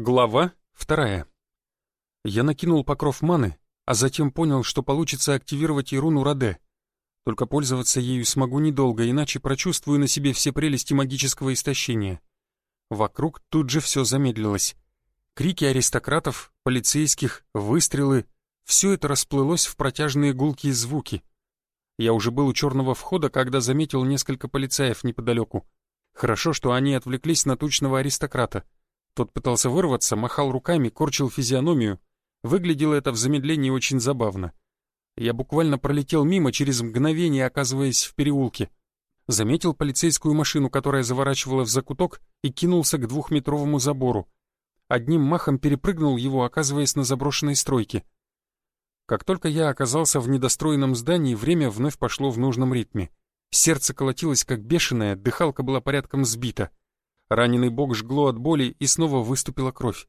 Глава 2. Я накинул покров маны, а затем понял, что получится активировать и руну Раде. Только пользоваться ею смогу недолго, иначе прочувствую на себе все прелести магического истощения. Вокруг тут же все замедлилось. Крики аристократов, полицейских, выстрелы — все это расплылось в протяжные гулкие звуки. Я уже был у черного входа, когда заметил несколько полицаев неподалеку. Хорошо, что они отвлеклись на тучного аристократа. Тот пытался вырваться, махал руками, корчил физиономию. Выглядело это в замедлении очень забавно. Я буквально пролетел мимо, через мгновение оказываясь в переулке. Заметил полицейскую машину, которая заворачивала в закуток, и кинулся к 2-метровому забору. Одним махом перепрыгнул его, оказываясь на заброшенной стройке. Как только я оказался в недостроенном здании, время вновь пошло в нужном ритме. Сердце колотилось как бешеное, дыхалка была порядком сбита. Раненый бок жгло от боли, и снова выступила кровь.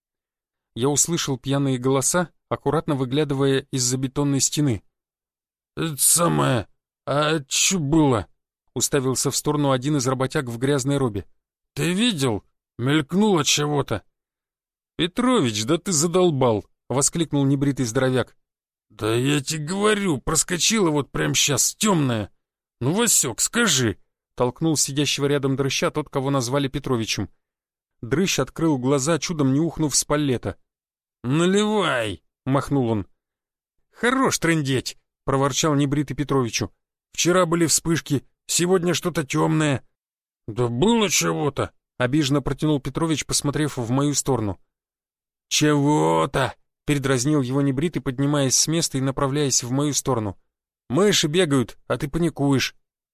Я услышал пьяные голоса, аккуратно выглядывая из-за бетонной стены. «Это самое... А чё было?» — уставился в сторону один из работяг в грязной робе. «Ты видел? Мелькнуло чего-то». «Петрович, да ты задолбал!» — воскликнул небритый здоровяк. «Да я тебе говорю, проскочила вот прямо сейчас, темная. Ну, Васек, скажи!» Толкнул сидящего рядом дрыща тот, кого назвали Петровичем. Дрыщ открыл глаза, чудом не ухнув с паллета. «Наливай!» — махнул он. «Хорош трындеть!» — проворчал небритый Петровичу. «Вчера были вспышки, сегодня что-то темное». «Да было чего-то!» — обиженно протянул Петрович, посмотрев в мою сторону. «Чего-то!» — передразнил его небритый, поднимаясь с места и направляясь в мою сторону. «Мыши бегают, а ты паникуешь».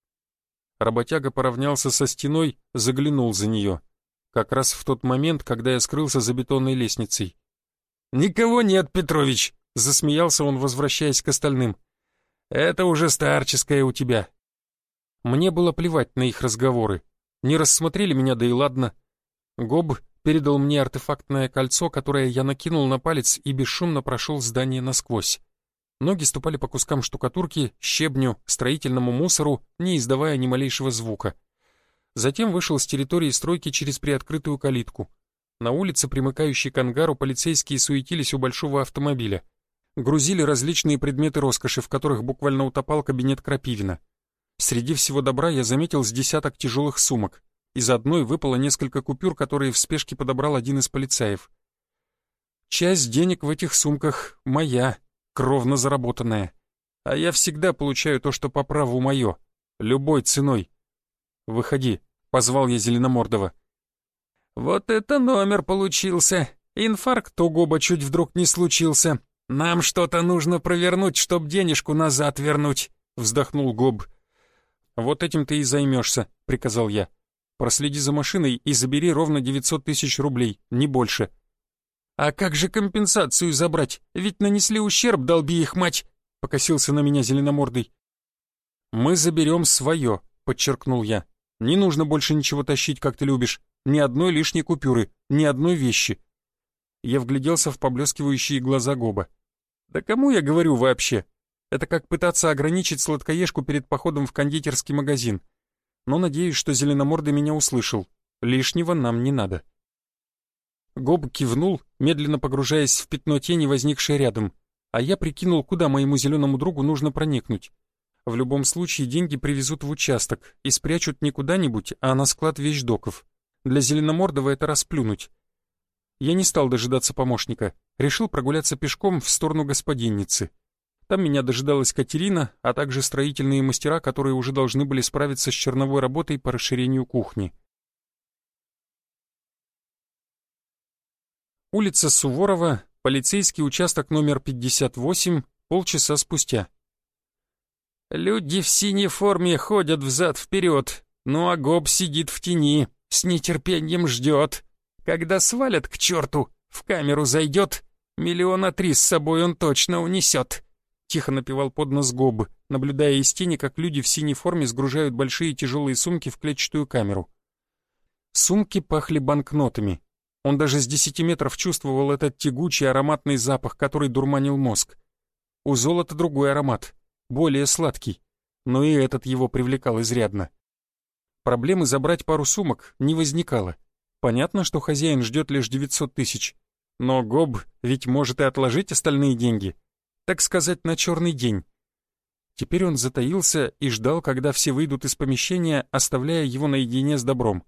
Работяга поравнялся со стеной, заглянул за нее. Как раз в тот момент, когда я скрылся за бетонной лестницей. «Никого нет, Петрович!» — засмеялся он, возвращаясь к остальным. «Это уже старческое у тебя». Мне было плевать на их разговоры. Не рассмотрели меня, да и ладно. Гоб передал мне артефактное кольцо, которое я накинул на палец и бесшумно прошел здание насквозь. Ноги ступали по кускам штукатурки, щебню, строительному мусору, не издавая ни малейшего звука. Затем вышел с территории стройки через приоткрытую калитку. На улице, примыкающей к ангару, полицейские суетились у большого автомобиля. Грузили различные предметы роскоши, в которых буквально утопал кабинет Крапивина. Среди всего добра я заметил с десяток тяжелых сумок. Из одной выпало несколько купюр, которые в спешке подобрал один из полицаев. Часть денег в этих сумках моя, кровно заработанная. А я всегда получаю то, что по праву мое, любой ценой. «Выходи», — позвал я Зеленомордова. «Вот это номер получился! Инфаркт у Гоба чуть вдруг не случился. Нам что-то нужно провернуть, чтоб денежку назад вернуть», — вздохнул Гоб. «Вот этим ты и займешься», — приказал я. «Проследи за машиной и забери ровно 900 тысяч рублей, не больше». «А как же компенсацию забрать? Ведь нанесли ущерб, долби их мать!» — покосился на меня Зеленомордый. «Мы заберем свое», — подчеркнул я. «Не нужно больше ничего тащить, как ты любишь. Ни одной лишней купюры, ни одной вещи». Я вгляделся в поблескивающие глаза Гоба. «Да кому я говорю вообще? Это как пытаться ограничить сладкоежку перед походом в кондитерский магазин. Но надеюсь, что Зеленомордый меня услышал. Лишнего нам не надо». Гоб кивнул, медленно погружаясь в пятно тени, возникшее рядом, а я прикинул, куда моему зеленому другу нужно проникнуть. В любом случае деньги привезут в участок и спрячут не куда-нибудь, а на склад вещдоков. Для Зеленомордова это расплюнуть. Я не стал дожидаться помощника, решил прогуляться пешком в сторону господинницы. Там меня дожидалась Катерина, а также строительные мастера, которые уже должны были справиться с черновой работой по расширению кухни. Улица Суворова, полицейский участок номер 58, полчаса спустя. Люди в синей форме ходят взад-вперед, ну а Гоб сидит в тени, с нетерпением ждет. Когда свалят к черту, в камеру зайдет, 3 миллиона с собой он точно унесет. Тихо напевал под нос Гоб, наблюдая из тени, как люди в синей форме сгружают большие тяжелые сумки в клетчатую камеру. Сумки пахли банкнотами. Он даже с 10 метров чувствовал этот тягучий ароматный запах, который дурманил мозг. У золота другой аромат, более сладкий, но и этот его привлекал изрядно. Проблемы забрать пару сумок не возникало. Понятно, что хозяин ждет лишь 900 тысяч, но Гоб ведь может и отложить остальные деньги, так сказать, на черный день. Теперь он затаился и ждал, когда все выйдут из помещения, оставляя его наедине с добром.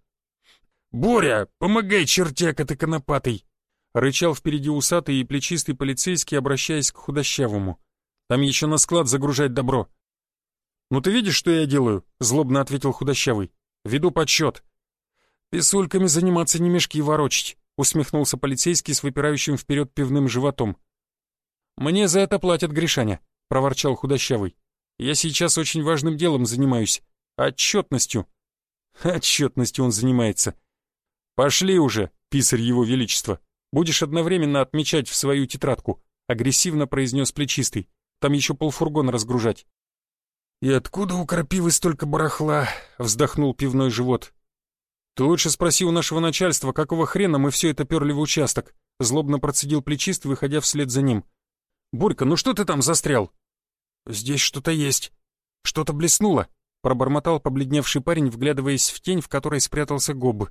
«Боря, помогай, чертяка ты конопатый!» — рычал впереди усатый и плечистый полицейский, обращаясь к худощавому. «Там еще на склад загружать добро». «Ну ты видишь, что я делаю?» — злобно ответил худощавый. «Веду подсчет». «Писульками заниматься, не мешки ворочить», — усмехнулся полицейский с выпирающим вперед пивным животом. «Мне за это платят, Гришаня», — проворчал худощавый. «Я сейчас очень важным делом занимаюсь. Отчетностью». «Отчетностью он занимается». «Пошли уже, писарь его величества. Будешь одновременно отмечать в свою тетрадку», — агрессивно произнес плечистый. «Там еще полфургона разгружать». «И откуда у крапивы столько барахла?» — вздохнул пивной живот. «Ты лучше спроси у нашего начальства, какого хрена мы все это перли в участок», — злобно процедил плечистый, выходя вслед за ним. «Борька, ну что ты там застрял?» «Здесь что-то есть. Что-то блеснуло», — пробормотал побледневший парень, вглядываясь в тень, в которой спрятался Гоб.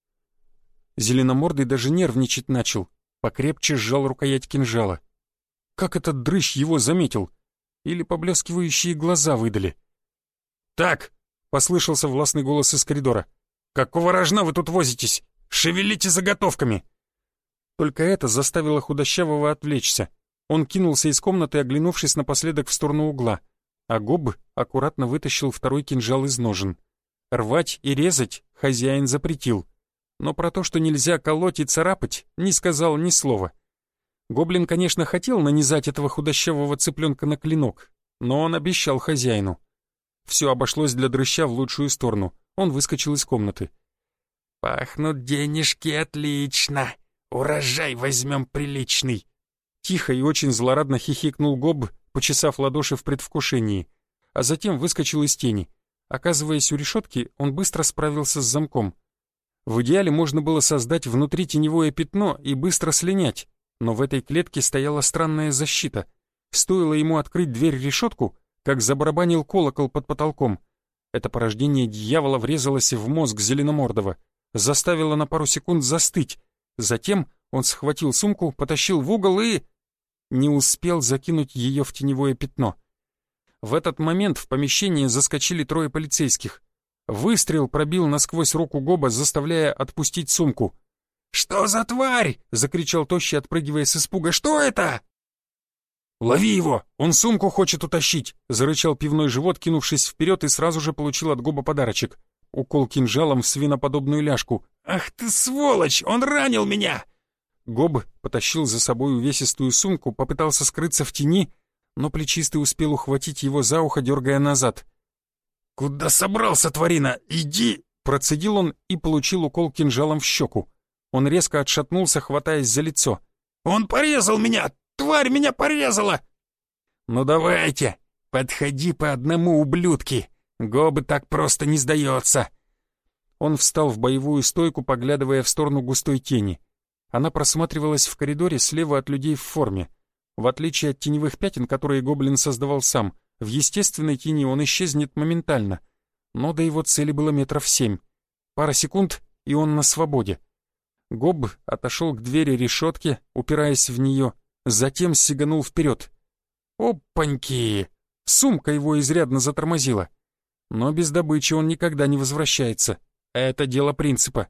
Зеленомордый даже нервничать начал, покрепче сжал рукоять кинжала. Как этот дрыщ его заметил? Или поблескивающие глаза выдали? «Так!» — послышался властный голос из коридора. «Какого рожна вы тут возитесь? Шевелите заготовками!» Только это заставило худощавого отвлечься. Он кинулся из комнаты, оглянувшись напоследок в сторону угла, а Гоб аккуратно вытащил второй кинжал из ножен. Рвать и резать хозяин запретил, но про то, что нельзя колоть и царапать, не сказал ни слова. Гоблин, конечно, хотел нанизать этого худощавого цыпленка на клинок, но он обещал хозяину. Все обошлось для дрыща в лучшую сторону. Он выскочил из комнаты. «Пахнут денежки отлично. Урожай возьмем приличный». Тихо и очень злорадно хихикнул Гоб, почесав ладоши в предвкушении, а затем выскочил из тени. Оказываясь у решетки, он быстро справился с замком. В идеале можно было создать внутри теневое пятно и быстро слинять, но в этой клетке стояла странная защита. Стоило ему открыть дверь-решетку, как забарабанил колокол под потолком. Это порождение дьявола врезалось в мозг Зеленомордого, заставило на пару секунд застыть. Затем он схватил сумку, потащил в угол и... не успел закинуть ее в теневое пятно. В этот момент в помещение заскочили трое полицейских. Выстрел пробил насквозь руку Гоба, заставляя отпустить сумку. «Что за тварь?» — закричал тощий, отпрыгивая с испуга. «Что это?» «Лови его! Он сумку хочет утащить!» — зарычал пивной живот, кинувшись вперед, и сразу же получил от Гоба подарочек. Укол кинжалом в свиноподобную ляжку. «Ах ты сволочь! Он ранил меня!» Гоб потащил за собой увесистую сумку, попытался скрыться в тени, но плечистый успел ухватить его за ухо, дергая назад. «Куда собрался, тварина? Иди!» — процедил он и получил укол кинжалом в щеку. Он резко отшатнулся, хватаясь за лицо. «Он порезал меня! Тварь меня порезала!» «Ну давайте, подходи по одному, ублюдки! Гоб так просто не сдается!» Он встал в боевую стойку, поглядывая в сторону густой тени. Она просматривалась в коридоре слева от людей в форме. В отличие от теневых пятен, которые гоблин создавал сам, в естественной тени он исчезнет моментально. Но до его цели было 7 метров. Пара секунд, и он на свободе. Гоб отошел к двери решетки, упираясь в нее, затем сиганул вперед. Опаньки! Сумка его изрядно затормозила. Но без добычи он никогда не возвращается. Это дело принципа.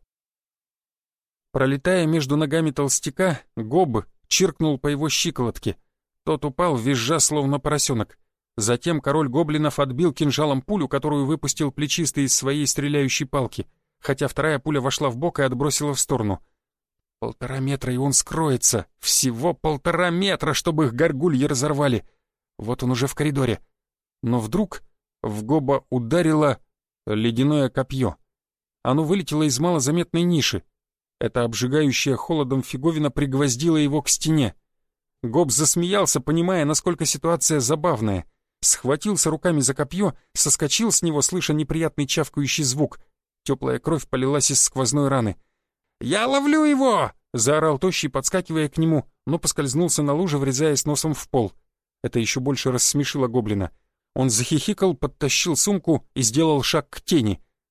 Пролетая между ногами толстяка, Гоб чиркнул по его щиколотке. Тот упал, визжа, словно поросенок. Затем король гоблинов отбил кинжалом пулю, которую выпустил плечистый из своей стреляющей палки, хотя вторая пуля вошла в бок и отбросила в сторону. 1,5 метра, и он скроется. Всего 1,5 метра, чтобы их горгульи разорвали. Вот он уже в коридоре. Но вдруг в Гоба ударило ледяное копье. Оно вылетело из малозаметной ниши. Эта обжигающая холодом фиговина пригвоздила его к стене. Гоб засмеялся, понимая, насколько ситуация забавная. Схватился руками за копье, соскочил с него, слыша неприятный чавкающий звук. Теплая кровь полилась из сквозной раны. «Я ловлю его!» — заорал тощий, подскакивая к нему, но поскользнулся на луже, врезаясь носом в пол. Это еще больше рассмешило гоблина. Он захихикал, подтащил сумку и сделал шаг к тени.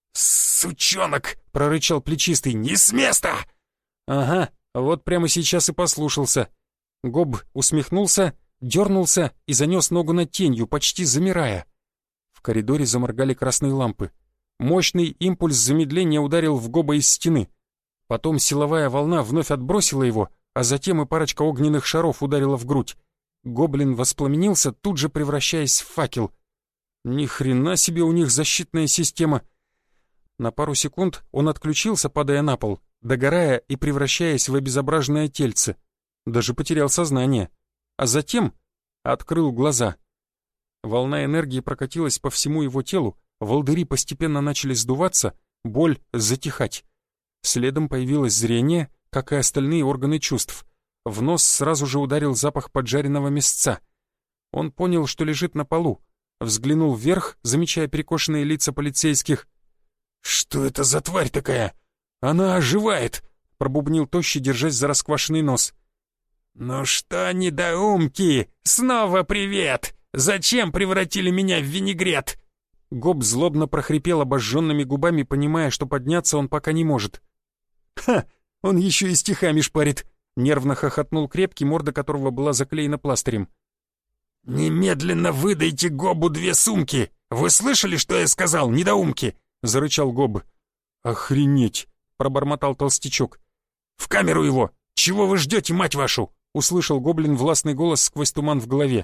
«Сучонок!» — прорычал плечистый. «Не с места!» Ага, вот прямо сейчас и послушался. Гоб усмехнулся, дернулся и занес ногу над тенью, почти замирая. В коридоре заморгали красные лампы. Мощный импульс замедления ударил в Гоба из стены. Потом силовая волна вновь отбросила его, а затем и парочка огненных шаров ударила в грудь. Гоблин воспламенился, тут же превращаясь в факел. Ни хрена себе у них защитная система. На пару секунд он отключился, падая на пол, догорая и превращаясь в обезображенное тельце. Даже потерял сознание. А затем открыл глаза. Волна энергии прокатилась по всему его телу, волдыри постепенно начали сдуваться, боль затихать. Следом появилось зрение, как и остальные органы чувств. В нос сразу же ударил запах поджаренного мясца. Он понял, что лежит на полу. Взглянул вверх, замечая перекошенные лица полицейских. «Что это за тварь такая? Она оживает!» — пробубнил тощий, держась за расквашенный нос. «Ну что, недоумки, снова привет! Зачем превратили меня в винегрет?» Гоб злобно прохрипел обожженными губами, понимая, что подняться он пока не может. «Ха! Он еще и стихами шпарит!» — нервно хохотнул крепкий, морда которого была заклеена пластырем. «Немедленно выдайте Гобу 2 сумки! Вы слышали, что я сказал, недоумки?» — зарычал Гоб. «Охренеть!» — пробормотал толстячок. «В камеру его! Чего вы ждете, мать вашу?» — услышал гоблин властный голос сквозь туман в голове.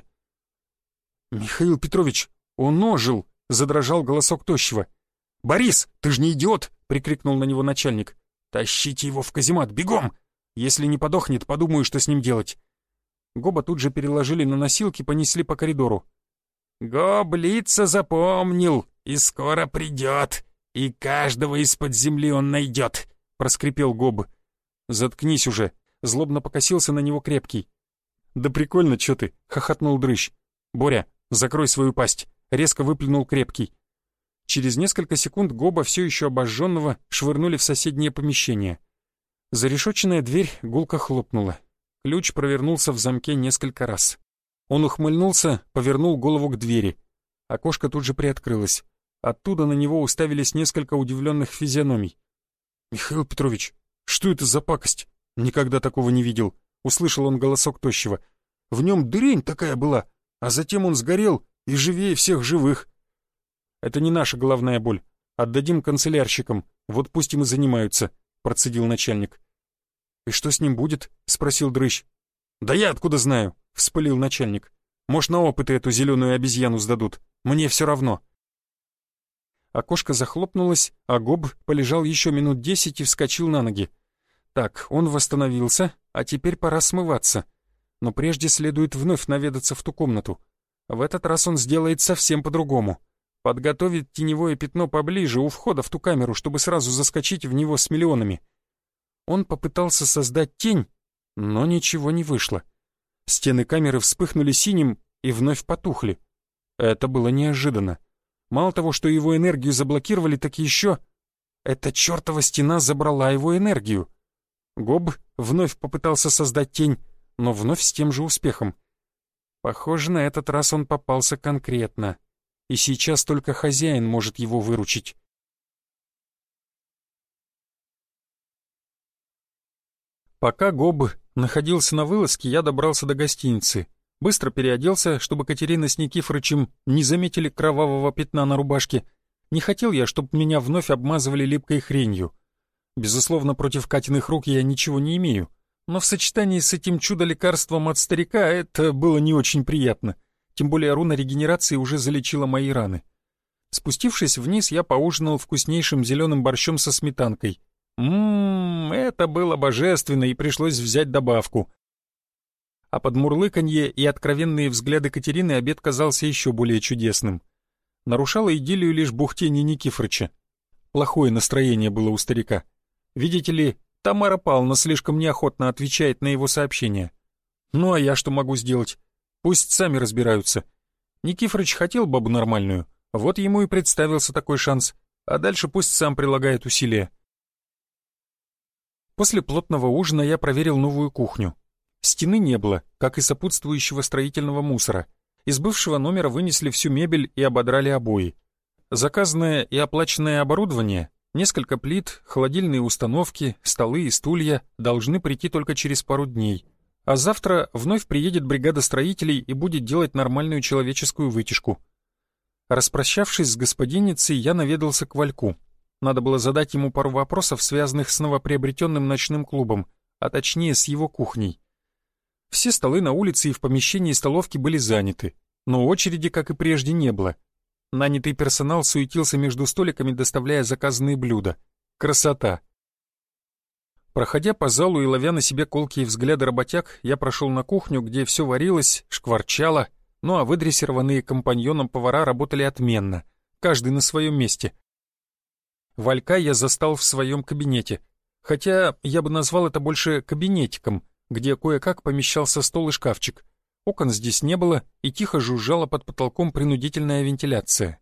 «Михаил Петрович, он ожил!» — задрожал голосок тощего. «Борис, ты ж не идиот!» — прикрикнул на него начальник. «Тащите его в каземат, бегом!» «Если не подохнет, подумаю, что с ним делать». Гоба тут же переложили на носилки, понесли по коридору. «Гоб лица запомнил, и скоро придет, и каждого из-под земли он найдет», — проскрипел Гоб. «Заткнись уже», — злобно покосился на него крепкий. «Да прикольно, чё ты», — хохотнул дрыщ. «Боря, закрой свою пасть», — резко выплюнул крепкий. Через несколько секунд Гоба, все еще обожженного, швырнули в соседнее помещение. Зарешоченная дверь гулко хлопнула. Ключ провернулся в замке несколько раз. Он ухмыльнулся, повернул голову к двери. Окошко тут же приоткрылось. Оттуда на него уставились несколько удивленных физиономий. «Михаил Петрович, что это за пакость? Никогда такого не видел», — услышал он голосок тощего. «В нем дырень такая была, а затем он сгорел и живее всех живых». «Это не наша головная боль. Отдадим канцелярщикам, вот пусть им и занимаются», — процедил начальник. «И что с ним будет?» — спросил дрыщ. «Да я откуда знаю?» — вспылил начальник. «Может, на опыты эту зеленую обезьяну сдадут. Мне все равно». Окошко захлопнулось, а Гоб полежал еще минут 10 и вскочил на ноги. Так, он восстановился, а теперь пора смываться. Но прежде следует вновь наведаться в ту комнату. В этот раз он сделает совсем по-другому. Подготовит теневое пятно поближе у входа в ту камеру, чтобы сразу заскочить в него с миллионами. Он попытался создать тень, но ничего не вышло. Стены камеры вспыхнули синим и вновь потухли. Это было неожиданно. Мало того, что его энергию заблокировали, так еще... Эта чертова стена забрала его энергию. Гоб вновь попытался создать тень, но вновь с тем же успехом. Похоже, на этот раз он попался конкретно. И сейчас только хозяин может его выручить. Пока Гоб находился на вылазке, я добрался до гостиницы. Быстро переоделся, чтобы Катерина с Никифорычем не заметили кровавого пятна на рубашке. Не хотел я, чтобы меня вновь обмазывали липкой хренью. Безусловно, против Катиных рук я ничего не имею, но в сочетании с этим чудо-лекарством от старика это было не очень приятно. Тем более руна регенерации уже залечила мои раны. Спустившись вниз, я поужинал вкуснейшим зеленым борщом со сметанкой. Это было божественно, и пришлось взять добавку. А под мурлыканье и откровенные взгляды Катерины обед казался еще более чудесным. Нарушало идиллию лишь бухтение Никифорыча. Плохое настроение было у старика. Видите ли, Тамара Павловна слишком неохотно отвечает на его сообщения. Ну а я что могу сделать? Пусть сами разбираются. Никифорыч хотел бабу нормальную, вот ему и представился такой шанс, а дальше пусть сам прилагает усилия. После плотного ужина я проверил новую кухню. Стены не было, как и сопутствующего строительного мусора. Из бывшего номера вынесли всю мебель и ободрали обои. заказанное и оплаченное оборудование, несколько плит, холодильные установки, столы и стулья должны прийти только через пару дней. А завтра вновь приедет бригада строителей и будет делать нормальную человеческую вытяжку. Распрощавшись с господиницей, я наведался к Вальку. Надо было задать ему пару вопросов, связанных с новоприобретенным ночным клубом, а точнее с его кухней. Все столы на улице и в помещении столовки были заняты, но очереди, как и прежде, не было. Нанятый персонал суетился между столиками, доставляя заказанные блюда. Красота! Проходя по залу и ловя на себе колкие взгляды работяг, я прошел на кухню, где все варилось, шкварчало, ну а выдрессированные компаньоном повара работали отменно, каждый на своем месте. Валька я застал в своем кабинете, хотя я бы назвал это больше кабинетиком, где кое-как помещался стол и шкафчик. Окон здесь не было, и тихо жужжала под потолком принудительная вентиляция.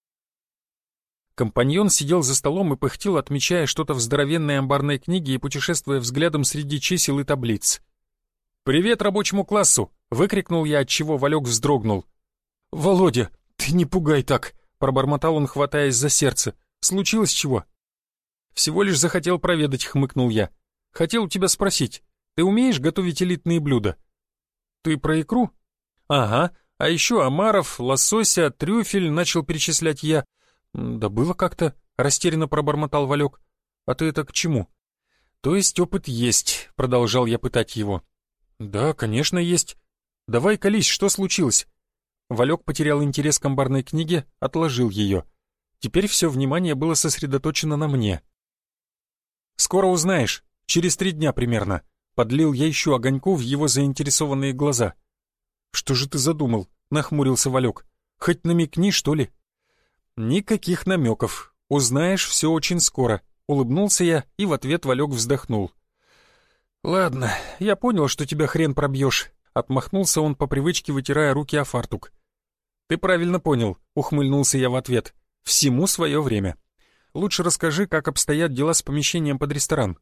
Компаньон сидел за столом и пыхтел, отмечая что-то в здоровенной амбарной книге и путешествуя взглядом среди чисел и таблиц. «Привет рабочему классу!» — выкрикнул я, отчего Валек вздрогнул. «Володя, ты не пугай так!» — пробормотал он, хватаясь за сердце. «Случилось чего?» «Всего лишь захотел проведать», — хмыкнул я. «Хотел у тебя спросить, ты умеешь готовить элитные блюда?» «Ты про икру?» «Ага, а еще омаров, лосося, трюфель», — начал перечислять я. «Да было как-то», — растерянно пробормотал Валек. «А ты это к чему?» «То есть опыт есть», — продолжал я пытать его. «Да, конечно, есть. Давай колись, что случилось?» Валек потерял интерес к амбарной книге, отложил ее. Теперь все внимание было сосредоточено на мне. «Скоро узнаешь, через 3 дня примерно», — подлил я еще огоньку в его заинтересованные глаза. «Что же ты задумал?» — нахмурился Валек. «Хоть намекни, что ли?» «Никаких намеков. Узнаешь все очень скоро», — улыбнулся я, и в ответ Валек вздохнул. «Ладно, я понял, что тебя хрен пробьешь», — отмахнулся он по привычке, вытирая руки о фартук. «Ты правильно понял», — ухмыльнулся я в ответ. «Всему свое время. Лучше расскажи, как обстоят дела с помещением под ресторан».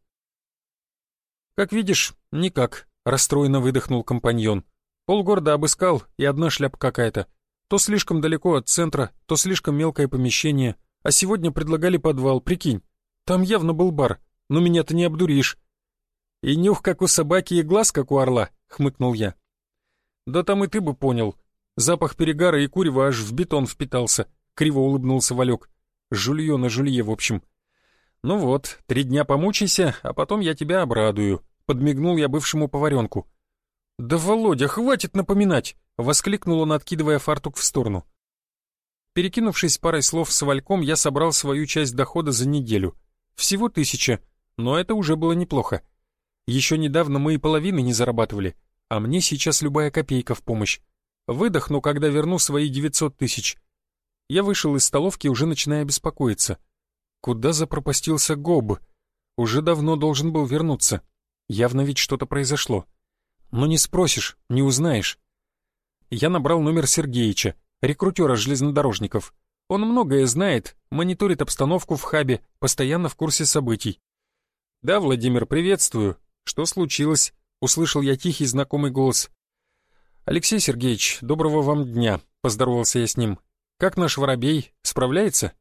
«Как видишь, никак», — расстроенно выдохнул компаньон. «Полгорода обыскал, и одна шляпа какая-то. То слишком далеко от центра, то слишком мелкое помещение. А сегодня предлагали подвал, прикинь. Там явно был бар, но меня-то не обдуришь». «И нюх, как у собаки, и глаз, как у орла», — хмыкнул я. «Да там и ты бы понял. Запах перегара и курева аж в бетон впитался», — криво улыбнулся Валек. «Жулье на жулье, в общем». «Ну вот, 3 дня помучайся, а потом я тебя обрадую», — подмигнул я бывшему поваренку. «Да, Володя, хватит напоминать!» — воскликнул он, откидывая фартук в сторону. Перекинувшись парой слов с Вальком, я собрал свою часть дохода за неделю. Всего 1000, но это уже было неплохо. Еще недавно мы и половины не зарабатывали, а мне сейчас любая копейка в помощь. Выдохну, когда верну свои 900 000. Я вышел из столовки, уже начиная беспокоиться. Куда запропастился Гоб? Уже давно должен был вернуться. Явно ведь что-то произошло. Но не спросишь, не узнаешь. Я набрал номер Сергеича, рекрутера железнодорожников. Он многое знает, мониторит обстановку в хабе, постоянно в курсе событий. «Да, Владимир, приветствую. Что случилось?» — услышал я тихий знакомый голос. «Алексей Сергеевич, доброго вам дня», — поздоровался я с ним. «Как наш воробей? Справляется?»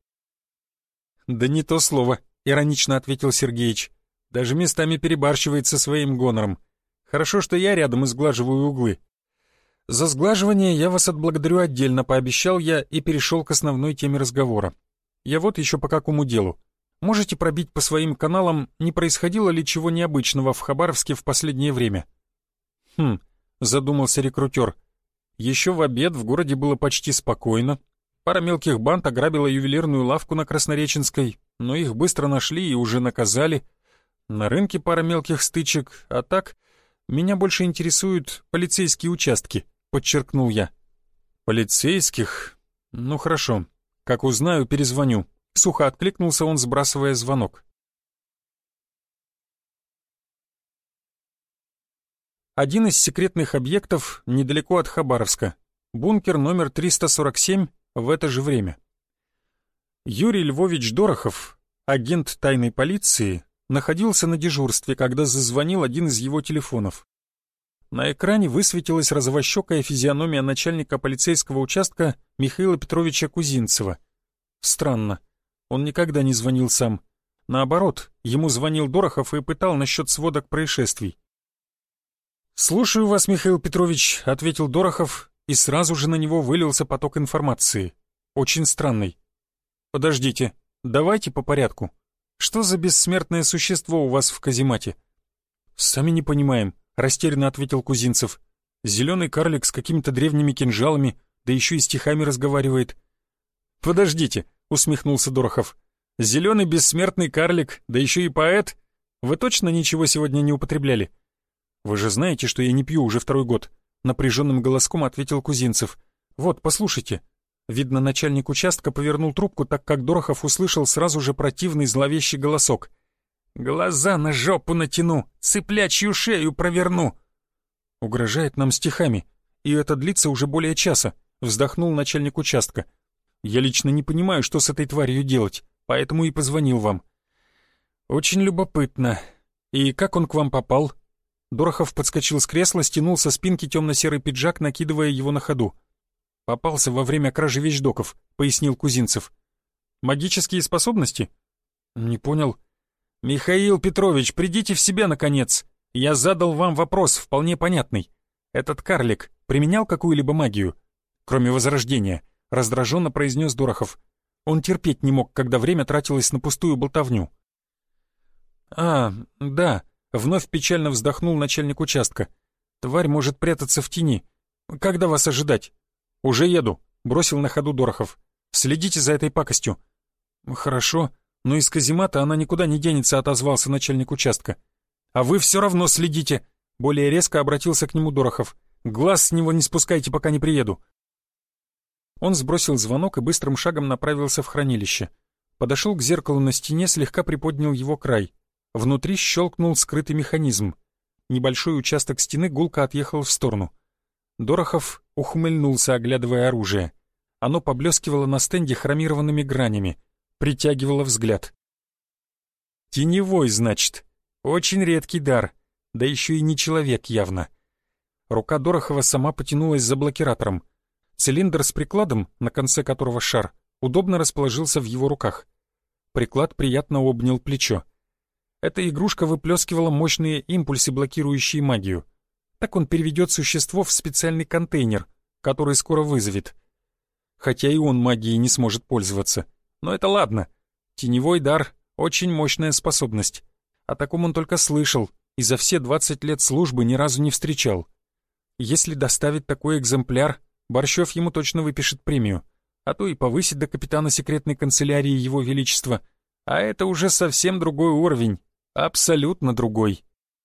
«Да не то слово», — иронично ответил Сергеич. «Даже местами перебарщивает со своим гонором. Хорошо, что я рядом и сглаживаю углы». «За сглаживание я вас отблагодарю отдельно», — пообещал я и перешел к основной теме разговора. «Я вот еще по какому делу. Можете пробить по своим каналам, не происходило ли чего необычного в Хабаровске в последнее время?» «Хм», — задумался рекрутер. «Еще в обед в городе было почти спокойно. Пара мелких банд ограбила ювелирную лавку на Краснореченской, но их быстро нашли и уже наказали. На рынке пара мелких стычек, а так меня больше интересуют полицейские участки», — подчеркнул я. «Полицейских? Ну хорошо. Как узнаю, перезвоню». Сухо откликнулся он, сбрасывая звонок. Один из секретных объектов недалеко от Хабаровска. Бункер номер 347 в это же время. Юрий Львович Дорохов, агент тайной полиции, находился на дежурстве, когда зазвонил один из его телефонов. На экране высветилась розовощекая физиономия начальника полицейского участка Михаила Петровича Кузинцева. Странно. Он никогда не звонил сам. Наоборот, ему звонил Дорохов и пытал насчет сводок происшествий. «Слушаю вас, Михаил Петрович», — ответил Дорохов, и сразу же на него вылился поток информации. Очень странный. «Подождите, давайте по порядку. Что за бессмертное существо у вас в каземате?» «Сами не понимаем», — растерянно ответил Кузинцев. «Зеленый карлик с какими-то древними кинжалами, да еще и стихами разговаривает». «Подождите», — усмехнулся Дорохов. «Зеленый бессмертный карлик, да еще и поэт? Вы точно ничего сегодня не употребляли?» «Вы же знаете, что я не пью уже 2-й год», — напряженным голоском ответил Кузинцев. «Вот, послушайте». Видно, начальник участка повернул трубку, так как Дорохов услышал сразу же противный зловещий голосок. «Глаза на жопу натяну, цыплячью шею проверну». «Угрожает нам стихами, и это длится уже более часа», — вздохнул начальник участка. «Я лично не понимаю, что с этой тварью делать, поэтому и позвонил вам». «Очень любопытно. И как он к вам попал?» Дорохов подскочил с кресла, стянул со спинки темно-серый пиджак, накидывая его на ходу. «Попался во время кражи вещдоков», — пояснил Кузинцев. «Магические способности?» «Не понял». «Михаил Петрович, придите в себя, наконец. Я задал вам вопрос, вполне понятный. Этот карлик применял какую-либо магию?» «Кроме возрождения», — раздраженно произнес Дорохов. Он терпеть не мог, когда время тратилось на пустую болтовню. «А, да», — вновь печально вздохнул начальник участка. «Тварь может прятаться в тени. Когда вас ожидать?» «Уже еду», — бросил на ходу Дорохов. «Следите за этой пакостью». «Хорошо, но из каземата она никуда не денется», — отозвался начальник участка. «А вы все равно следите», — более резко обратился к нему Дорохов. «Глаз с него не спускайте, пока не приеду». Он сбросил звонок и быстрым шагом направился в хранилище. Подошел к зеркалу на стене, слегка приподнял его край. Внутри щелкнул скрытый механизм. Небольшой участок стены гулко отъехал в сторону. Дорохов ухмыльнулся, оглядывая оружие. Оно поблескивало на стенде хромированными гранями, притягивало взгляд. «Теневой, значит. Очень редкий дар, да еще и не человек явно». Рука Дорохова сама потянулась за блокиратором. Цилиндр с прикладом, на конце которого шар, удобно расположился в его руках. Приклад приятно обнял плечо. Эта игрушка выплескивала мощные импульсы, блокирующие магию. Так он переведет существо в специальный контейнер, который скоро вызовет. Хотя и он магией не сможет пользоваться. Но это ладно. Теневой дар — очень мощная способность. О таком он только слышал и за все 20 лет службы ни разу не встречал. Если доставить такой экземпляр, Борщев ему точно выпишет премию, а то и повысит до капитана секретной канцелярии Его Величества. А это уже совсем другой уровень, абсолютно другой.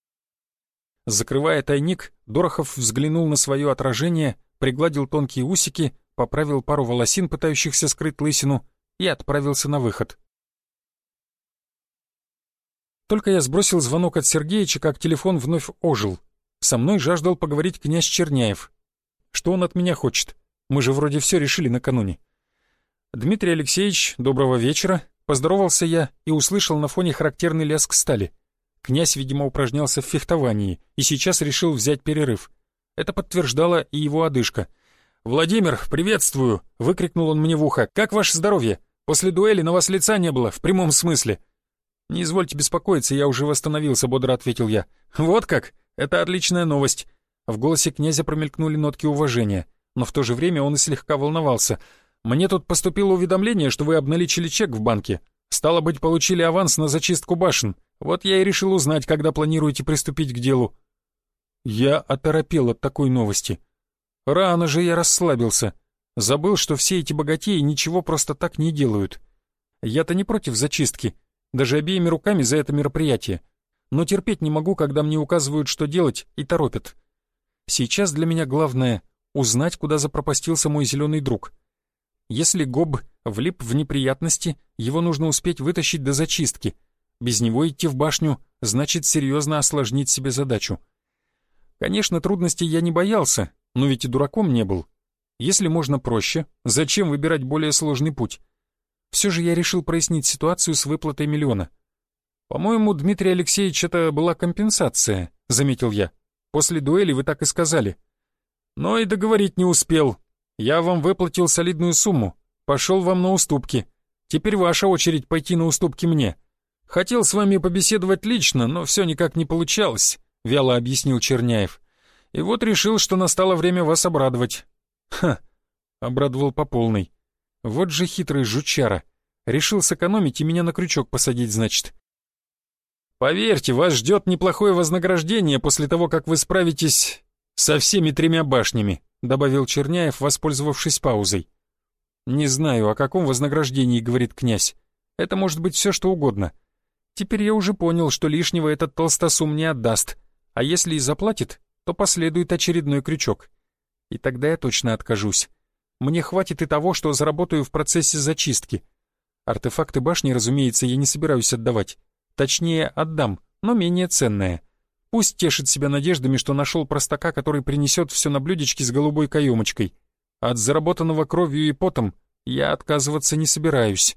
Закрывая тайник, Дорохов взглянул на свое отражение, пригладил тонкие усики, поправил пару волосин, пытающихся скрыть лысину, и отправился на выход. Только я сбросил звонок от Сергеича, как телефон вновь ожил. Со мной жаждал поговорить князь Черняев. Что он от меня хочет? Мы же вроде все решили накануне. «Дмитрий Алексеевич, доброго вечера», — поздоровался я и услышал на фоне характерный лязг стали. Князь, видимо, упражнялся в фехтовании и сейчас решил взять перерыв. Это подтверждала и его одышка. «Владимир, приветствую!» — выкрикнул он мне в ухо. «Как ваше здоровье? После дуэли на вас лица не было, в прямом смысле». «Не извольте беспокоиться, я уже восстановился», — бодро ответил я. «Вот как? Это отличная новость». В голосе князя промелькнули нотки уважения, но в то же время он и слегка волновался. «Мне тут поступило уведомление, что вы обналичили чек в банке. Стало быть, получили аванс на зачистку башен. Вот я и решил узнать, когда планируете приступить к делу». Я оторопел от такой новости. Рано же я расслабился. Забыл, что все эти богатеи ничего просто так не делают. Я-то не против зачистки, даже обеими руками за это мероприятие. Но терпеть не могу, когда мне указывают, что делать, и торопят. Сейчас для меня главное — узнать, куда запропастился мой зеленый друг. Если Гоб влип в неприятности, его нужно успеть вытащить до зачистки. Без него идти в башню значит серьезно осложнить себе задачу. Конечно, трудностей я не боялся, но ведь и дураком не был. Если можно проще, зачем выбирать более сложный путь? Все же я решил прояснить ситуацию с выплатой миллиона. «По-моему, Дмитрий Алексеевич, это была компенсация», — заметил я. «После дуэли вы так и сказали». «Но и договорить не успел. Я вам выплатил солидную сумму, пошел вам на уступки. Теперь ваша очередь пойти на уступки мне. Хотел с вами побеседовать лично, но все никак не получалось», — вяло объяснил Черняев. «И вот решил, что настало время вас обрадовать». «Ха!» — обрадовал по полной. «Вот же хитрый жучара. Решил сэкономить и меня на крючок посадить, значит». «Поверьте, вас ждет неплохое вознаграждение после того, как вы справитесь со всеми 3 башнями», — добавил Черняев, воспользовавшись паузой. «Не знаю, о каком вознаграждении, — говорит князь. Это может быть все, что угодно. Теперь я уже понял, что лишнего этот толстосум не отдаст, а если и заплатит, то последует очередной крючок. И тогда я точно откажусь. Мне хватит и того, что заработаю в процессе зачистки. Артефакты башни, разумеется, я не собираюсь отдавать. Точнее, отдам, но менее ценное. Пусть тешит себя надеждами, что нашел простака, который принесет все на блюдечке с голубой каемочкой. От заработанного кровью и потом я отказываться не собираюсь.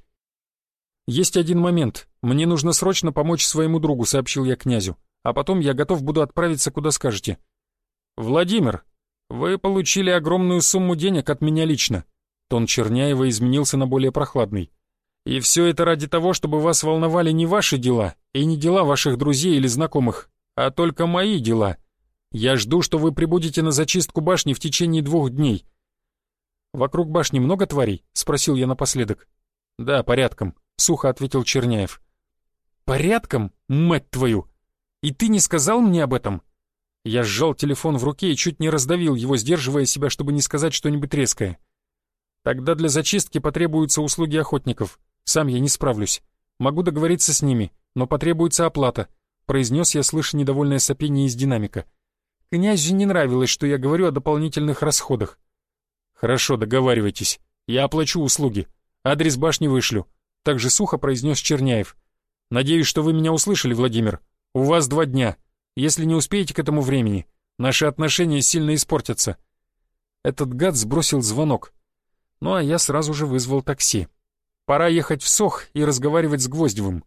«Есть один момент. Мне нужно срочно помочь своему другу», — сообщил я князю. «А потом я готов буду отправиться, куда скажете». «Владимир, вы получили огромную сумму денег от меня лично». Тон Черняева изменился на более прохладный. «И все это ради того, чтобы вас волновали не ваши дела и не дела ваших друзей или знакомых, а только мои дела. Я жду, что вы прибудете на зачистку башни в течение 2 дней». «Вокруг башни много тварей?» — спросил я напоследок. «Да, порядком», — сухо ответил Черняев. «Порядком, мать твою! И ты не сказал мне об этом?» Я сжал телефон в руке и чуть не раздавил его, сдерживая себя, чтобы не сказать что-нибудь резкое. «Тогда для зачистки потребуются услуги охотников. Сам я не справлюсь. Могу договориться с ними, но потребуется оплата», — произнес я, слыша недовольное сопение из динамика. Князю не нравилось, что я говорю о дополнительных расходах. «Хорошо, договаривайтесь. Я оплачу услуги. Адрес башни вышлю», — также сухо произнес Черняев. «Надеюсь, что вы меня услышали, Владимир. У вас 2 дня. Если не успеете к этому времени, наши отношения сильно испортятся». Этот гад сбросил звонок. Ну а я сразу же вызвал такси. Пора ехать в Сох и разговаривать с Гвоздевым.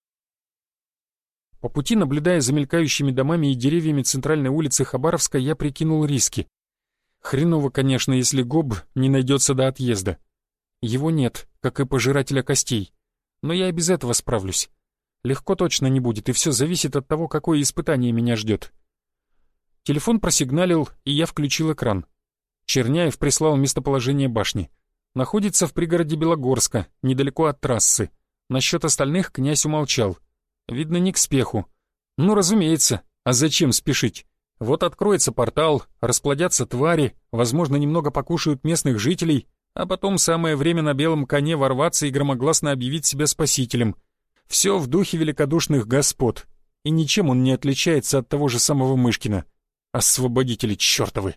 По пути, наблюдая за мелькающими домами и деревьями центральной улицы Хабаровска, я прикинул риски. Хреново, конечно, если Гоб не найдется до отъезда. Его нет, как и пожирателя костей. Но я и без этого справлюсь. Легко точно не будет, и все зависит от того, какое испытание меня ждет. Телефон просигналил, и я включил экран. Черняев прислал местоположение башни. Находится в пригороде Белогорска, недалеко от трассы. Насчет остальных князь умолчал. Видно, не к спеху. Ну, разумеется, а зачем спешить? Вот откроется портал, расплодятся твари, возможно, немного покушают местных жителей, а потом самое время на белом коне ворваться и громогласно объявить себя спасителем. Все в духе великодушных господ. И ничем он не отличается от того же самого Мышкина. Освободители чертовы.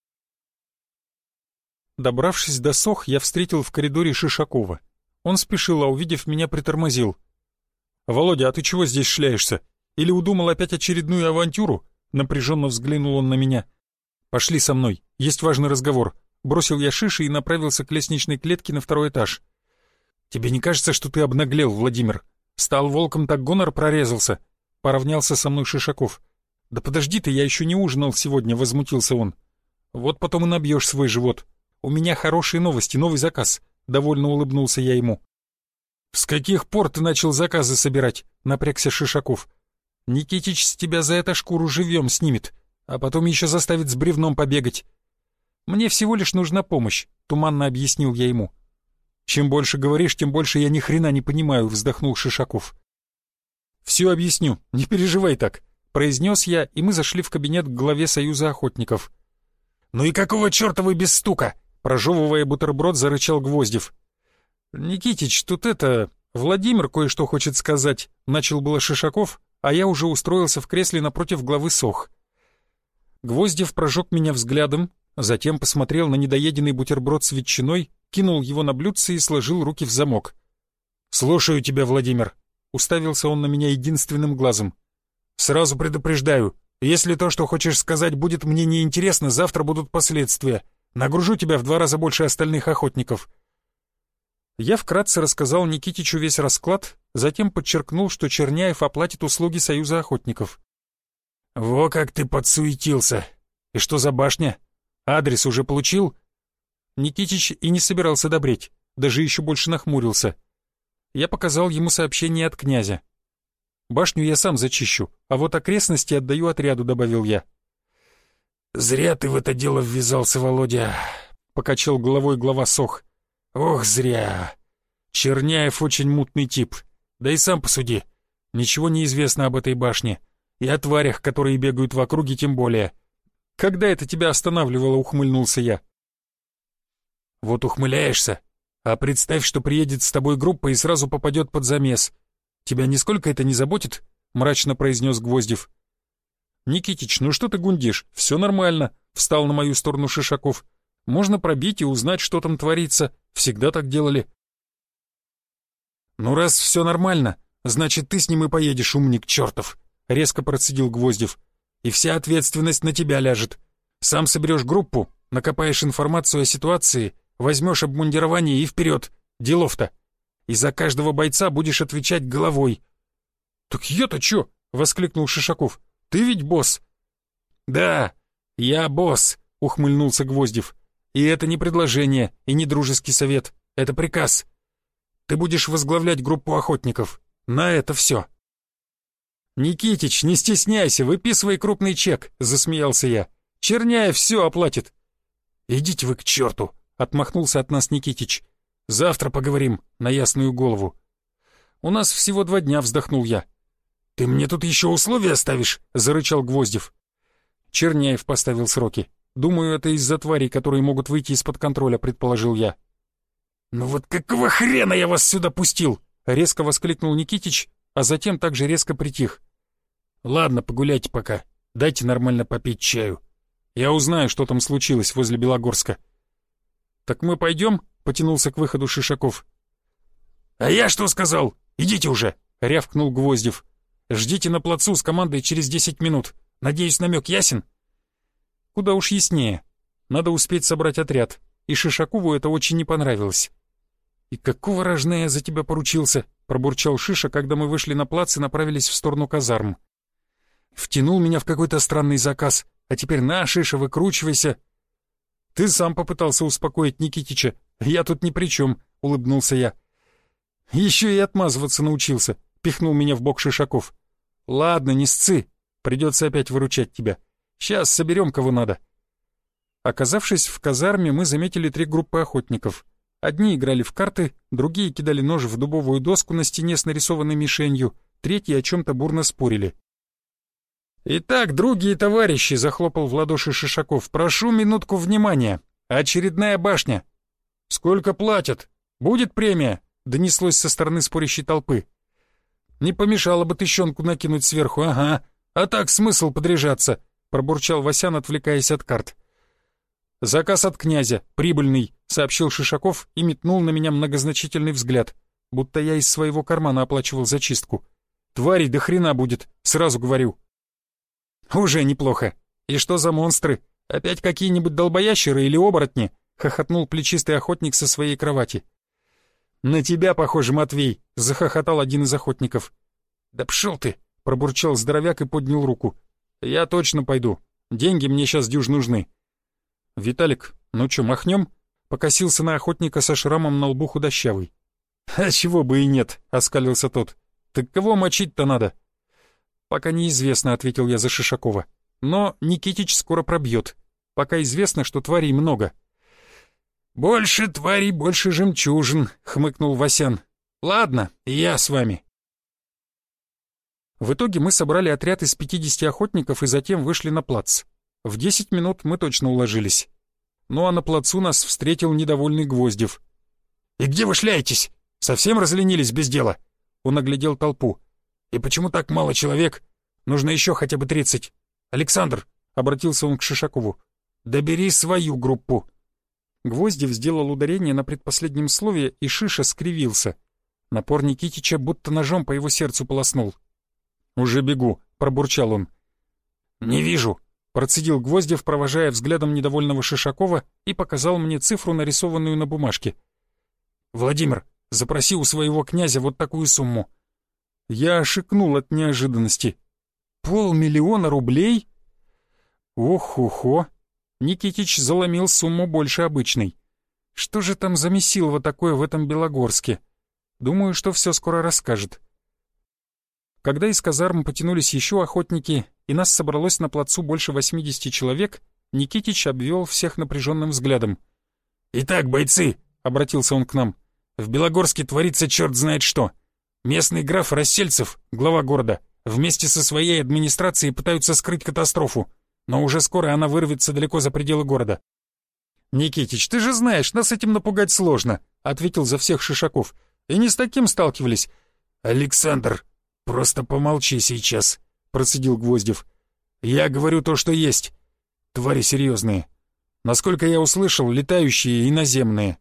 Добравшись до Сох, я встретил в коридоре Шишакова. Он спешил, а увидев меня, притормозил. «Володя, а ты чего здесь шляешься? Или удумал опять очередную авантюру?» Напряженно взглянул он на меня. «Пошли со мной, есть важный разговор». Бросил я Шиши и направился к лестничной клетке на 2-й этаж. «Тебе не кажется, что ты обнаглел, Владимир? Стал волком, так гонор прорезался?» Поравнялся со мной Шишаков. «Да подожди ты, я еще не ужинал сегодня», — возмутился он. «Вот потом и набьешь свой живот. У меня хорошие новости, новый заказ», — довольно улыбнулся я ему. «С каких пор ты начал заказы собирать?» — напрягся Шишаков. «Никитич с тебя за это шкуру живьем снимет, а потом еще заставит с бревном побегать». «Мне всего лишь нужна помощь», — туманно объяснил я ему. «Чем больше говоришь, тем больше я ни хрена не понимаю», — вздохнул Шишаков. «Все объясню, не переживай так», — произнес я, и мы зашли в кабинет к главе Союза охотников. «Ну и какого черта вы без стука?» — прожевывая бутерброд, зарычал Гвоздев. «Никитич, тут Владимир кое-что хочет сказать», — начал было Шишаков, а я уже устроился в кресле напротив главы Сох. Гвоздев прожег меня взглядом, затем посмотрел на недоеденный бутерброд с ветчиной, кинул его на блюдце и сложил руки в замок. «Слушаю тебя, Владимир», — уставился он на меня единственным глазом. «Сразу предупреждаю, если то, что хочешь сказать, будет мне неинтересно, завтра будут последствия. Нагружу тебя в 2 раза больше остальных охотников». Я вкратце рассказал Никитичу весь расклад, затем подчеркнул, что Черняев оплатит услуги Союза охотников. «Во как ты подсуетился! И что за башня? Адрес уже получил?» Никитич и не собирался добреть, даже еще больше нахмурился. Я показал ему сообщение от князя. «Башню я сам зачищу, а вот окрестности отдаю отряду», — добавил я. «Зря ты в это дело ввязался, Володя», — покачал головой глава Сох. «Ох, зря. Черняев очень мутный тип. Да и сам посуди. Ничего не известно об этой башне. И о тварях, которые бегают в округе, тем более». «Когда это тебя останавливало?» — ухмыльнулся я. «Вот ухмыляешься. А представь, что приедет с тобой группа и сразу попадет под замес. Тебя нисколько это не заботит?» — мрачно произнес Гвоздев. «Никитич, ну что ты гундишь? Все нормально», — встал на мою сторону Шишаков. «Можно пробить и узнать, что там творится. Всегда так делали». «Ну раз все нормально, значит ты с ним и поедешь, умник чертов», — резко процедил Гвоздев. «И вся ответственность на тебя ляжет. Сам соберешь группу, накопаешь информацию о ситуации, возьмешь обмундирование и вперед. Делов-то. И за каждого бойца будешь отвечать головой». «Так я-то чё?» — воскликнул Шишаков. «Ты ведь босс». «Да, я босс», — ухмыльнулся Гвоздев. «И это не предложение, и не дружеский совет. Это приказ. Ты будешь возглавлять группу охотников. На это все». «Никитич, не стесняйся, выписывай крупный чек», — засмеялся я. «Черняев все оплатит». «Идите вы к черту», — отмахнулся от нас Никитич. «Завтра поговорим, на ясную голову». «У нас всего 2 дня», — вздохнул я. «Ты мне тут еще условия ставишь?» — зарычал Гвоздев. «Черняев поставил сроки. Думаю, это из-за тварей, которые могут выйти из-под контроля», — предположил я. «Ну вот какого хрена я вас сюда пустил?» — резко воскликнул Никитич, а затем также резко притих. «Ладно, погуляйте пока. Дайте нормально попить чаю. Я узнаю, что там случилось возле Белогорска». «Так мы пойдем?» — потянулся к выходу Шишаков. «А я что сказал? Идите уже!» — рявкнул Гвоздев. «Ждите на плацу с командой через 10 минут. Надеюсь, намек ясен?» «Куда уж яснее. Надо успеть собрать отряд, и Шишакову это очень не понравилось». «И какого рожна я за тебя поручился?» — пробурчал Шиша, когда мы вышли на плац и направились в сторону казарм. «Втянул меня в какой-то странный заказ, а теперь на, Шиша, выкручивайся». «Ты сам попытался успокоить Никитича. Я тут ни при чем», — улыбнулся я. «Еще и отмазываться научился», — пихнул меня в бок Шишаков. «Ладно, не сцы, придется опять выручать тебя. Сейчас соберем, кого надо». Оказавшись в казарме, мы заметили 3 группы охотников. Одни играли в карты, другие кидали нож в дубовую доску на стене с нарисованной мишенью, третьи о чем-то бурно спорили. «Итак, другие товарищи», — захлопал в ладоши Шишаков, — «прошу минутку внимания. Очередная башня». «Сколько платят? Будет премия?» — донеслось со стороны спорящей толпы. «Не помешало бы тыщенку накинуть сверху, ага. А так смысл подряжаться», — пробурчал Васян, отвлекаясь от карт. «Заказ от князя, прибыльный», — сообщил Шишаков и метнул на меня многозначительный взгляд, будто я из своего кармана оплачивал зачистку. «Тварей до хрена будет, сразу говорю». «Уже неплохо. И что за монстры? Опять какие-нибудь долбоящеры или оборотни?» — хохотнул плечистый охотник со своей кровати. «На тебя, похоже, Матвей», — захохотал один из охотников. «Да пшел ты», — пробурчал здоровяк и поднял руку. «Я точно пойду. Деньги мне сейчас дюж нужны». «Виталик, ну чё, махнем?» — покосился на охотника со шрамом на лбу худощавый. «А чего бы и нет», — оскалился тот. «Так кого мочить-то надо?» «Пока неизвестно», — ответил я за Шишакова. «Но Никитич скоро пробьет. Пока известно, что тварей много». «Больше тварей, больше жемчужин», — хмыкнул Васян. «Ладно, я с вами». В итоге мы собрали отряд из 50 охотников и затем вышли на плац. В 10 минут мы точно уложились. Ну а на плацу нас встретил недовольный Гвоздев. «И где вы шляетесь? Совсем разленились без дела?» Он оглядел толпу. «И почему так мало человек? Нужно еще хотя бы 30. Александр», — обратился он к Шишакову, — «добери свою группу». Гвоздев сделал ударение на предпоследнем слове, и Шиша скривился. Напор Никитича будто ножом по его сердцу полоснул. «Уже бегу», — пробурчал он. «Не вижу», — процедил Гвоздев, провожая взглядом недовольного Шишакова, и показал мне цифру, нарисованную на бумажке. «Владимир, запроси у своего князя вот такую сумму». Я шикнул от неожиданности. 500 000 рублей? Ох-хо-хо. Никитич заломил сумму больше обычной. Что же там за месилово такое в этом Белогорске? Думаю, что все скоро расскажет. Когда из казарм потянулись еще охотники, и нас собралось на плацу больше 80 человек, Никитич обвел всех напряженным взглядом. «Итак, бойцы», — обратился он к нам, — «в Белогорске творится черт знает что. Местный граф Рассельцев, глава города, вместе со своей администрацией пытаются скрыть катастрофу, но уже скоро она вырвется далеко за пределы города». «Никитич, ты же знаешь, нас этим напугать сложно», — ответил за всех Шишаков. «И не с таким сталкивались». «Александр, просто помолчи сейчас», — процедил Гвоздев. «Я говорю то, что есть. Твари серьезные. Насколько я услышал, летающие и наземные».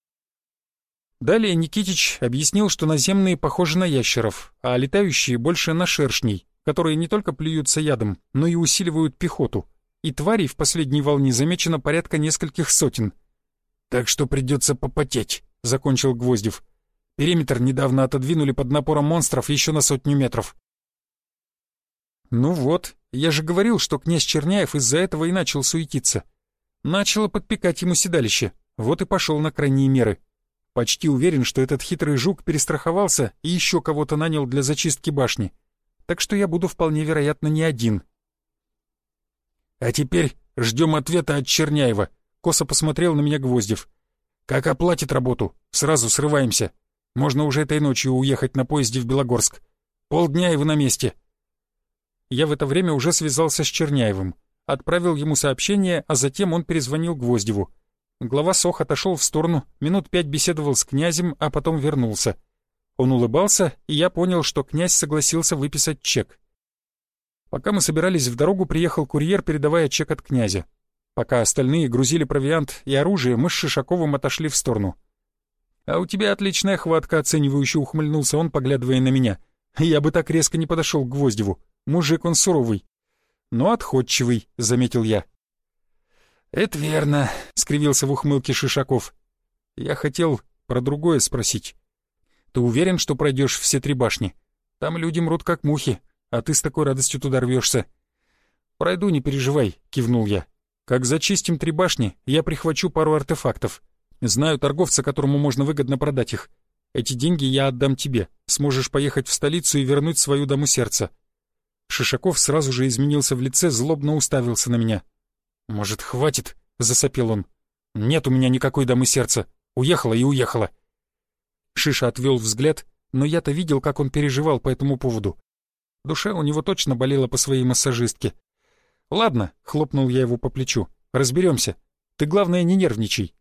Далее Никитич объяснил, что наземные похожи на ящеров, а летающие больше на шершней, которые не только плюются ядом, но и усиливают пехоту. И тварей в последней волне замечено порядка нескольких сотен. «Так что придется попотеть», — закончил Гвоздев. «Периметр недавно отодвинули под напором монстров еще на 100 метров». «Ну вот, я же говорил, что князь Черняев из-за этого и начал суетиться. Начало подпекать ему седалище, вот и пошел на крайние меры. Почти уверен, что этот хитрый жук перестраховался и еще кого-то нанял для зачистки башни. Так что я буду вполне вероятно не один». «А теперь ждем ответа от Черняева», — косо посмотрел на меня Гвоздев. «Как оплатит работу, сразу срываемся. Можно уже этой ночью уехать на поезде в Белогорск. Полдня и вы на месте». Я в это время уже связался с Черняевым, отправил ему сообщение, а затем он перезвонил Гвоздеву. Глава СОХ отошел в сторону, минут 5 беседовал с князем, а потом вернулся. Он улыбался, и я понял, что князь согласился выписать чек. Пока мы собирались в дорогу, приехал курьер, передавая чек от князя. Пока остальные грузили провиант и оружие, мы с Шишаковым отошли в сторону. «А у тебя отличная хватка», — оценивающе ухмыльнулся он, поглядывая на меня. «Я бы так резко не подошел к Гвоздеву. Мужик он суровый». «Но отходчивый», — заметил я. «Это верно», — скривился в ухмылке Шишаков. «Я хотел про другое спросить. Ты уверен, что пройдешь все 3 башни? Там люди мрут как мухи, а ты с такой радостью туда рвешься». «Пройду, не переживай», — кивнул я. «Как зачистим 3 башни, я прихвачу пару артефактов. Знаю торговца, которому можно выгодно продать их. Эти деньги я отдам тебе. Сможешь поехать в столицу и вернуть свою даму сердца». Шишаков сразу же изменился в лице, злобно уставился на меня. «Может, хватит?» — засопел он. «Нет у меня никакой дамы сердца. Уехала и уехала». Шиша отвел взгляд, но я-то видел, как он переживал по этому поводу. Душа у него точно болела по своей массажистке. «Ладно», — хлопнул я его по плечу, — «разберемся. Ты, главное, не нервничай».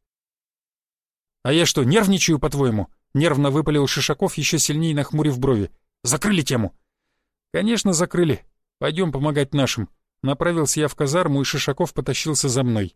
«А я что, нервничаю, по-твоему?» — нервно выпалил Шишаков, еще сильнее нахмурив брови. «Закрыли тему». «Конечно, закрыли. Пойдем помогать нашим». Направился я в казарму, и Шишаков потащился за мной.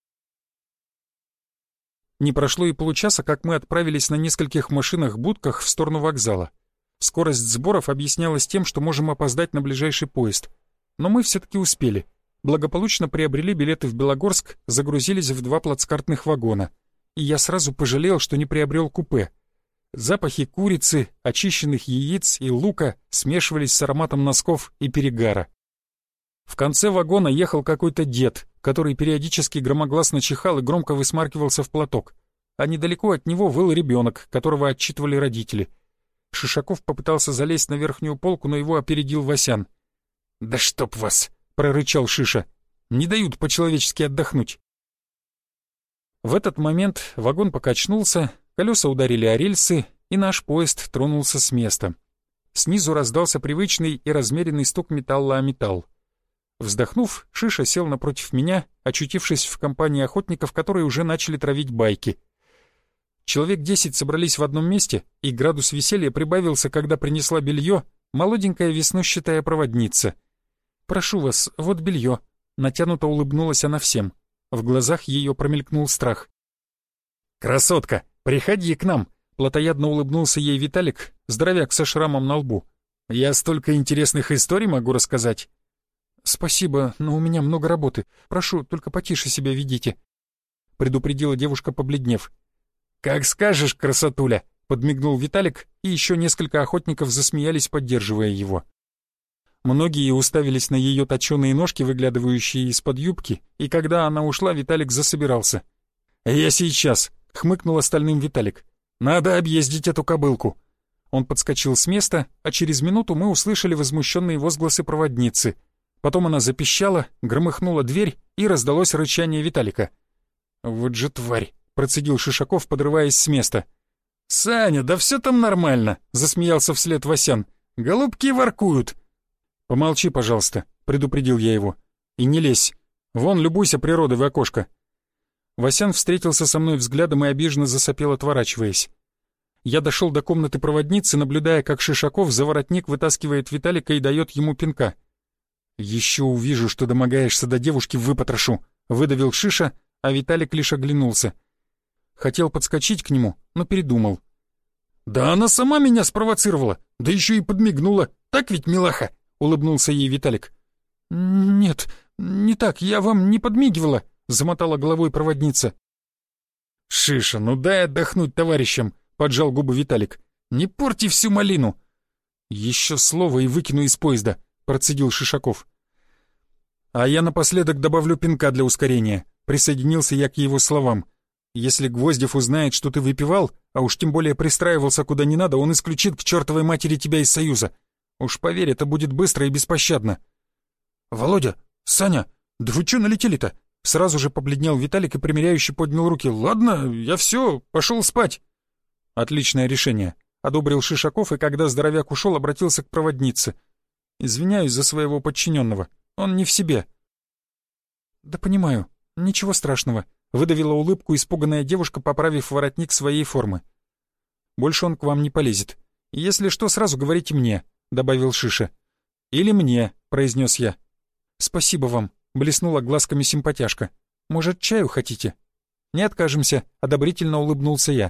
Не прошло и получаса, как мы отправились на нескольких машинах-будках в сторону вокзала. Скорость сборов объяснялась тем, что можем опоздать на ближайший поезд. Но мы все-таки успели. Благополучно приобрели билеты в Белогорск, загрузились в 2 плацкартных вагона. И я сразу пожалел, что не приобрел купе. Запахи курицы, очищенных яиц и лука смешивались с ароматом носков и перегара. В конце вагона ехал какой-то дед, который периодически громогласно чихал и громко высмаркивался в платок. А недалеко от него выл ребенок, которого отчитывали родители. Шишаков попытался залезть на верхнюю полку, но его опередил Васян. «Да чтоб вас!» — прорычал Шиша. «Не дают по-человечески отдохнуть». В этот момент вагон покачнулся, колеса ударили о рельсы, и наш поезд тронулся с места. Снизу раздался привычный и размеренный стук металла о металл. Вздохнув, Шиша сел напротив меня, очутившись в компании охотников, которые уже начали травить байки. Человек 10 собрались в одном месте, и градус веселья прибавился, когда принесла белье молоденькая веснущатая проводница. «Прошу вас, вот белье», — натянуто улыбнулась она всем. В глазах ее промелькнул страх. «Красотка, приходи к нам», — плотоядно улыбнулся ей Виталик, здоровяк со шрамом на лбу. «Я столько интересных историй могу рассказать». «Спасибо, но у меня много работы. Прошу, только потише себя ведите», — предупредила девушка, побледнев. «Как скажешь, красотуля», — подмигнул Виталик, и еще несколько охотников засмеялись, поддерживая его. Многие уставились на ее точеные ножки, выглядывающие из-под юбки, и когда она ушла, Виталик засобирался. «Я сейчас», — хмыкнул остальным Виталик. «Надо объездить эту кобылку. Он подскочил с места, а через минуту мы услышали возмущенные возгласы проводницы. Потом она запищала, громыхнула дверь, и раздалось рычание Виталика. «Вот же тварь!» — процедил Шишаков, подрываясь с места. «Саня, да все там нормально!» — засмеялся вслед Васян. «Голубки воркуют!» «Помолчи, пожалуйста», — предупредил я его. «И не лезь. Вон, любуйся природой в окошко». Васян встретился со мной взглядом и обиженно засопел, отворачиваясь. Я дошел до комнаты проводницы, наблюдая, как Шишаков за воротник вытаскивает Виталика и дает ему пинка. «Еще увижу, что домогаешься до девушки, выпотрошу», — выдавил Шиша, а Виталик лишь оглянулся. Хотел подскочить к нему, но передумал. «Да она сама меня спровоцировала, да еще и подмигнула. Так ведь, милаха?» — улыбнулся ей Виталик. «Нет, не так, я вам не подмигивала», — замотала головой проводница. «Шиша, ну дай отдохнуть товарищам», — поджал губы Виталик. «Не порти всю малину!» «Еще слово и выкину из поезда», — процедил Шишаков. «А я напоследок добавлю пинка для ускорения», — присоединился я к его словам. «Если Гвоздев узнает, что ты выпивал, а уж тем более пристраивался куда не надо, он исключит к чертовой матери тебя из Союза. Уж поверь, это будет быстро и беспощадно». «Володя, Саня, да вы чё налетели-то?» Сразу же побледнел Виталик и примиряюще поднял руки. «Ладно, я все, пошел спать». «Отличное решение», — одобрил Шишаков, и когда здоровяк ушел, обратился к проводнице. «Извиняюсь за своего подчиненного, он не в себе». «Да понимаю, ничего страшного», — выдавила улыбку испуганная девушка, поправив воротник своей формы. «Больше он к вам не полезет. Если что, сразу говорите мне», — добавил Шиша. «Или мне», — произнес я. «Спасибо вам», — блеснула глазками симпатяшка. «Может, чаю хотите?» «Не откажемся», — одобрительно улыбнулся я.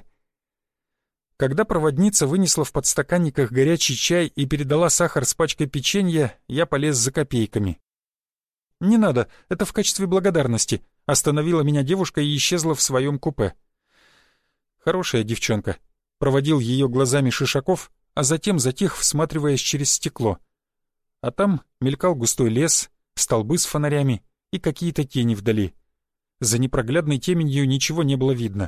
Когда проводница вынесла в подстаканниках горячий чай и передала сахар с пачкой печенья, я полез за копейками. «Не надо, это в качестве благодарности», — остановила меня девушка и исчезла в своем купе. «Хорошая девчонка», — проводил ее глазами Шишаков, а затем затих, всматриваясь через стекло. А там мелькал густой лес, столбы с фонарями и какие-то тени вдали. За непроглядной теменью ничего не было видно.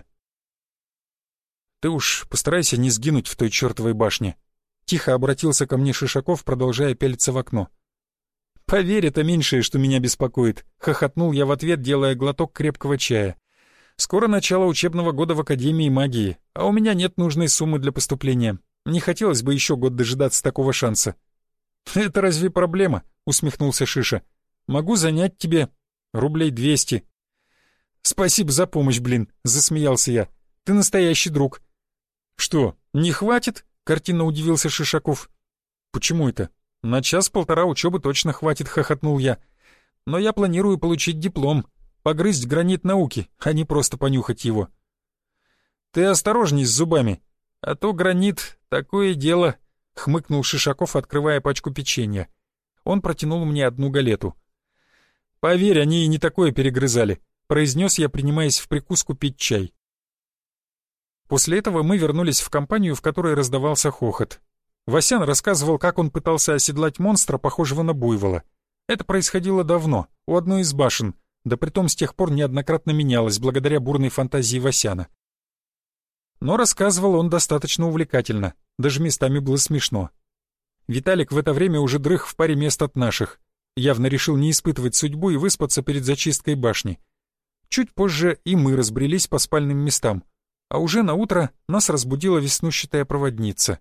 «Ты уж постарайся не сгинуть в той чертовой башне», — тихо обратился ко мне Шишаков, продолжая пялиться в окно. «Поверь, это меньшее, что меня беспокоит», — хохотнул я в ответ, делая глоток крепкого чая. «Скоро начало учебного года в Академии магии, а у меня нет нужной суммы для поступления. Не хотелось бы еще год дожидаться такого шанса». «Это разве проблема?» — усмехнулся Шиша. «Могу занять тебе рублей 200». «Спасибо за помощь, блин», — засмеялся я. «Ты настоящий друг». «Что, не хватит?» — картинно удивился Шишаков. «Почему это? На час-полтора учебы точно хватит», — хохотнул я. «Но я планирую получить диплом, погрызть гранит науки, а не просто понюхать его». «Ты осторожней с зубами, а то гранит — такое дело», — хмыкнул Шишаков, открывая пачку печенья. Он протянул мне одну галету. «Поверь, они и не такое перегрызали», — произнес я, принимаясь в прикуску пить чай. После этого мы вернулись в компанию, в которой раздавался хохот. Васян рассказывал, как он пытался оседлать монстра, похожего на буйвола. Это происходило давно, у одной из башен, да притом с тех пор неоднократно менялось, благодаря бурной фантазии Васяна. Но рассказывал он достаточно увлекательно, даже местами было смешно. Виталик в это время уже дрых в паре мест от наших. Явно решил не испытывать судьбу и выспаться перед зачисткой башни. Чуть позже и мы разбрелись по спальным местам, а уже наутро нас разбудила веснущатая проводница.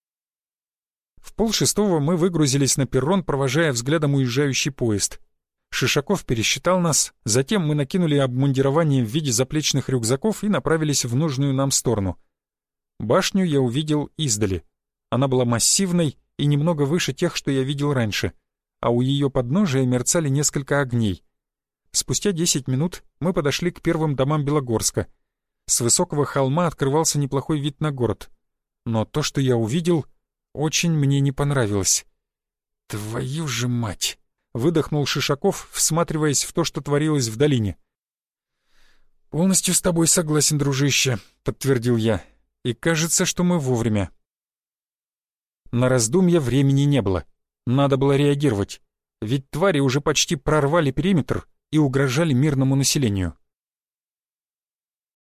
В 5:30 мы выгрузились на перрон, провожая взглядом уезжающий поезд. Шишаков пересчитал нас, затем мы накинули обмундирование в виде заплечных рюкзаков и направились в нужную нам сторону. Башню я увидел издали. Она была массивной и немного выше тех, что я видел раньше, а у ее подножия мерцали несколько огней. Спустя 10 минут мы подошли к первым домам Белогорска. С высокого холма открывался неплохой вид на город. Но то, что я увидел, очень мне не понравилось. «Твою же мать!» — выдохнул Шишаков, всматриваясь в то, что творилось в долине. «Полностью с тобой согласен, дружище», — подтвердил я. «И кажется, что мы вовремя». На раздумья времени не было. Надо было реагировать. Ведь твари уже почти прорвали периметр и угрожали мирному населению.